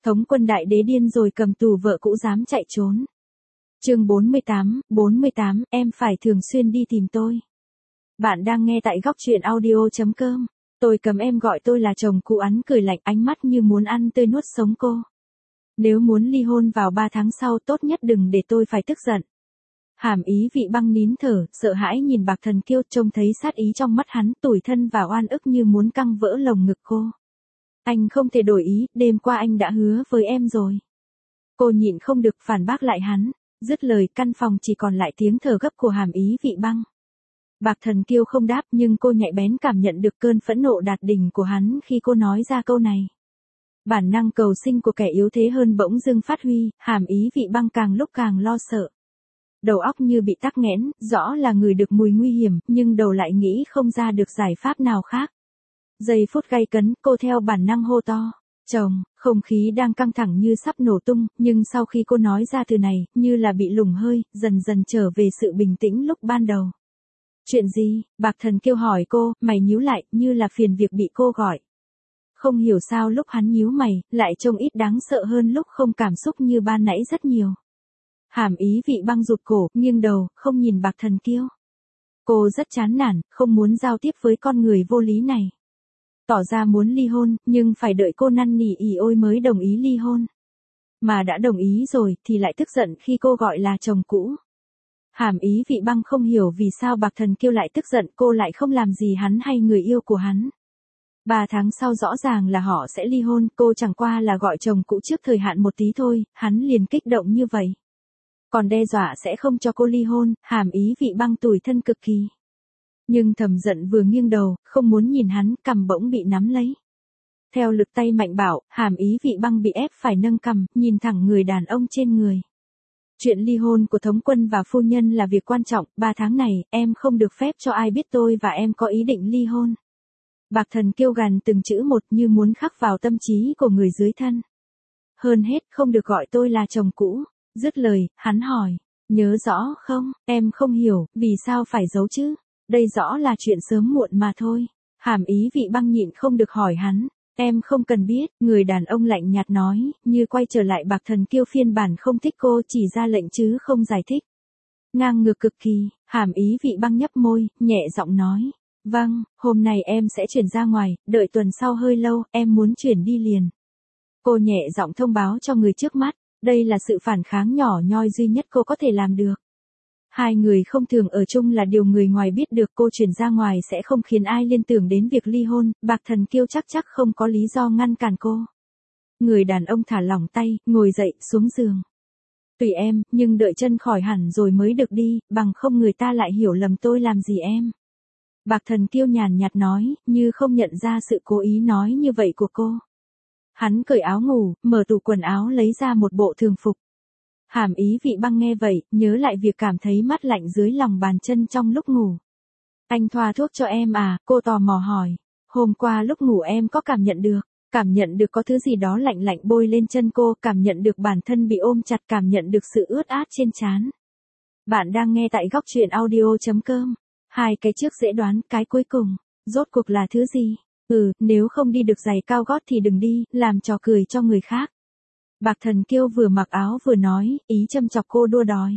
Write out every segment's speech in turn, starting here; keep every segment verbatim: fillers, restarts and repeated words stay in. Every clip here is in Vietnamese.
Thống quân đại đế điên rồi, cầm tù vợ cũ dám chạy trốn. Chương bốn mươi tám, bốn mươi tám, em phải thường xuyên đi tìm tôi. Bạn đang nghe tại góc truyện audio chấm com. Tôi cầm em gọi tôi là chồng cũ, hắn cười lạnh, ánh mắt như muốn ăn tươi nuốt sống cô. Nếu muốn ly hôn vào ba tháng sau, tốt nhất đừng để tôi phải tức giận. Hàm Ý Vị Băng nín thở, sợ hãi nhìn Bạc Thần Kiêu, trông thấy sát ý trong mắt hắn, tủi thân và oan ức như muốn căng vỡ lồng ngực cô. Anh không thể đổi ý, đêm qua anh đã hứa với em rồi. Cô nhịn không được phản bác lại hắn, dứt lời căn phòng chỉ còn lại tiếng thở gấp của Hàm Ý Vị Băng. Bạc Thần Kiêu không đáp, nhưng cô nhạy bén cảm nhận được cơn phẫn nộ đạt đỉnh của hắn khi cô nói ra câu này. Bản năng cầu sinh của kẻ yếu thế hơn bỗng dưng phát huy, Hàm Ý Vị Băng càng lúc càng lo sợ. Đầu óc như bị tắc nghẽn, rõ là người được mùi nguy hiểm, nhưng đầu lại nghĩ không ra được giải pháp nào khác. Giây phút gay cấn, cô theo bản năng hô to. Chồng, không khí đang căng thẳng như sắp nổ tung, nhưng sau khi cô nói ra từ này, như là bị lủng hơi, dần dần trở về sự bình tĩnh lúc ban đầu. Chuyện gì? Bạc Thần Kiêu hỏi cô, mày nhíu lại, như là phiền việc bị cô gọi. Không hiểu sao lúc hắn nhíu mày, lại trông ít đáng sợ hơn lúc không cảm xúc như ban nãy rất nhiều. Hàm Ý Vị Băng rụt cổ, nghiêng đầu, không nhìn Bạc Thần Kiêu. Cô rất chán nản, không muốn giao tiếp với con người vô lý này. Tỏ ra muốn ly hôn, nhưng phải đợi cô năn nỉ ỉ ôi mới đồng ý ly hôn. Mà đã đồng ý rồi, thì lại tức giận khi cô gọi là chồng cũ. Hàm Ý Vị Băng không hiểu vì sao Bạc Thần Kiêu lại tức giận, cô lại không làm gì hắn hay người yêu của hắn. Ba tháng sau rõ ràng là họ sẽ ly hôn, cô chẳng qua là gọi chồng cũ trước thời hạn một tí thôi, hắn liền kích động như vậy. Còn đe dọa sẽ không cho cô ly hôn, Hàm Ý Vị Băng tủi thân cực kỳ. Nhưng thầm giận vừa nghiêng đầu, không muốn nhìn hắn, cằm bỗng bị nắm lấy. Theo lực tay mạnh bạo, Hàm Ý Vị Băng bị ép phải nâng cằm, nhìn thẳng người đàn ông trên người. Chuyện ly hôn của thống quân và phu nhân là việc quan trọng, ba tháng này, em không được phép cho ai biết tôi và em có ý định ly hôn. Bạc Thần Kiêu gằn từng chữ một như muốn khắc vào tâm trí của người dưới thân. Hơn hết, không được gọi tôi là chồng cũ. Dứt lời, hắn hỏi, nhớ rõ không, em không hiểu, vì sao phải giấu chứ? Đây rõ là chuyện sớm muộn mà thôi. Hàm Ý Vị Băng nhịn không được hỏi hắn, em không cần biết, người đàn ông lạnh nhạt nói, như quay trở lại Bạc Thần Kiêu phiên bản không thích cô, chỉ ra lệnh chứ không giải thích. Ngang ngược cực kỳ, Hàm Ý Vị Băng nhấp môi, nhẹ giọng nói, vâng, hôm nay em sẽ chuyển ra ngoài, đợi tuần sau hơi lâu, em muốn chuyển đi liền. Cô nhẹ giọng thông báo cho người trước mắt, đây là sự phản kháng nhỏ nhoi duy nhất cô có thể làm được. Hai người không thường ở chung là điều người ngoài biết được, cô chuyển ra ngoài sẽ không khiến ai liên tưởng đến việc ly hôn, Bạc Thần Kiêu chắc chắc không có lý do ngăn cản cô. Người đàn ông thả lỏng tay, ngồi dậy, xuống giường. Tùy em, nhưng đợi chân khỏi hẳn rồi mới được đi, bằng không người ta lại hiểu lầm tôi làm gì em. Bạc Thần Kiêu nhàn nhạt nói, như không nhận ra sự cố ý nói như vậy của cô. Hắn cởi áo ngủ, mở tủ quần áo lấy ra một bộ thường phục. Hàm Ý Vị Băng nghe vậy, nhớ lại việc cảm thấy mát lạnh dưới lòng bàn chân trong lúc ngủ. Anh thoa thuốc cho em à, cô tò mò hỏi. Hôm qua lúc ngủ em có cảm nhận được, cảm nhận được có thứ gì đó lạnh lạnh bôi lên chân cô, cảm nhận được bản thân bị ôm chặt, cảm nhận được sự ướt át trên trán. Bạn đang nghe tại góc truyện audio chấm com. Hai cái trước dễ đoán, cái cuối cùng, rốt cuộc là thứ gì? Ừ, nếu không đi được giày cao gót thì đừng đi, làm trò cười cho người khác. Bạc Thần Kiêu vừa mặc áo vừa nói, ý châm chọc cô đua đòi.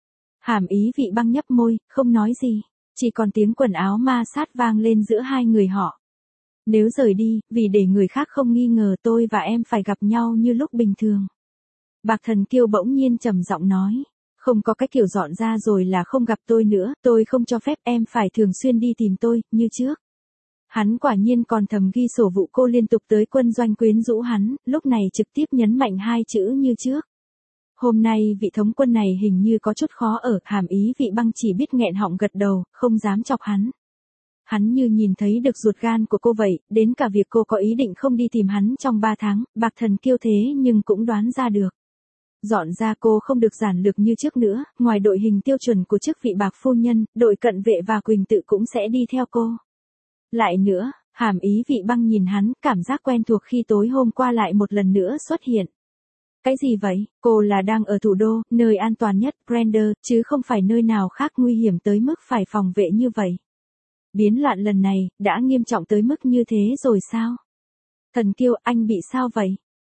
Hàm Ý Vị Băng nhấp môi, không nói gì, chỉ còn tiếng quần áo ma sát vang lên giữa hai người họ. Nếu rời đi, vì để người khác không nghi ngờ tôi và em phải gặp nhau như lúc bình thường. Bạc Thần Kiêu bỗng nhiên trầm giọng nói, không có cái kiểu dọn ra rồi là không gặp tôi nữa, tôi không cho phép em phải thường xuyên đi tìm tôi, như trước. Hắn quả nhiên còn thầm ghi sổ vụ cô liên tục tới quân doanh quyến rũ hắn, lúc này trực tiếp nhấn mạnh hai chữ như trước. Hôm nay vị thống quân này hình như có chút khó ở, Hàm Ý Vị Băng chỉ biết nghẹn họng gật đầu, không dám chọc hắn. Hắn như nhìn thấy được ruột gan của cô vậy, đến cả việc cô có ý định không đi tìm hắn trong ba tháng, Bạc Thần Kiêu thế nhưng cũng đoán ra được. Dọn ra cô không được giản lược như trước nữa, ngoài đội hình tiêu chuẩn của chức vị Bạc phu nhân, đội cận vệ và Quỳnh Tự cũng sẽ đi theo cô. Lại nữa, Hàm Ý Vị Băng nhìn hắn, cảm giác quen thuộc khi tối hôm qua lại một lần nữa xuất hiện. Cái gì vậy? Cô là đang ở thủ đô, nơi an toàn nhất, Brander, chứ không phải nơi nào khác nguy hiểm tới mức phải phòng vệ như vậy. Biến loạn lần này, đã nghiêm trọng tới mức như thế rồi sao? Thần Kiêu, anh bị sao vậy?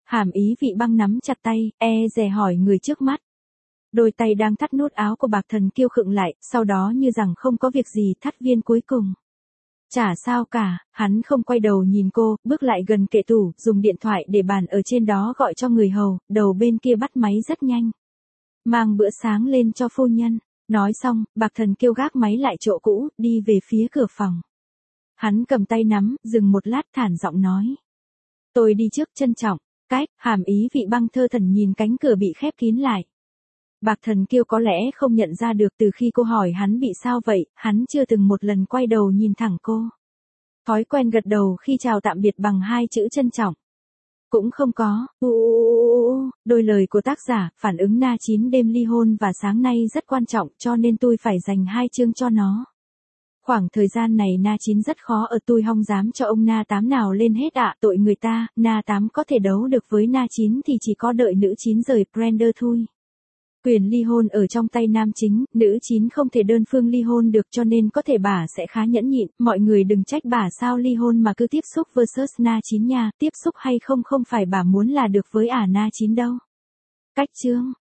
Hàm ý vị băng nắm chặt tay, e dè hỏi người trước mắt. Đôi tay đang thắt nút áo của Bạc Thần Kiêu khựng lại, sau đó như rằng không có việc gì thắt viên cuối cùng. Chả sao cả, hắn không quay đầu nhìn cô, bước lại gần kệ tủ, dùng điện thoại để bàn ở trên đó gọi cho người hầu, đầu bên kia bắt máy rất nhanh. Mang bữa sáng lên cho phu nhân. Nói xong, Bạc Thần Kiêu gác máy lại chỗ cũ, đi về phía cửa phòng. Hắn cầm tay nắm, dừng một lát thản giọng nói. Tôi đi trước, trân trọng. Cách, hàm ý vị băng thơ thần nhìn cánh cửa bị khép kín lại. Bạc Thần Kiêu có lẽ không nhận ra được từ khi cô hỏi hắn bị sao vậy, hắn chưa từng một lần quay đầu nhìn thẳng cô. Thói quen gật đầu khi chào tạm biệt bằng hai chữ trân trọng. Cũng không có, u đôi lời của tác giả, phản ứng na chín đêm ly hôn và sáng nay rất quan trọng cho nên tôi phải dành hai chương cho nó. Khoảng thời gian này na chín rất khó ở tôi không dám cho ông na tám nào lên hết ạ, tội người ta, na tám có thể đấu được với na chín thì chỉ có đợi nữ chín rời Brender thôi. Quyền ly hôn ở trong tay nam chính, nữ chín không thể đơn phương ly hôn được cho nên có thể bà sẽ khá nhẫn nhịn, mọi người đừng trách bà sao ly hôn mà cứ tiếp xúc versus na chín nha, tiếp xúc hay không không phải bà muốn là được với ả na chín đâu. Cách chương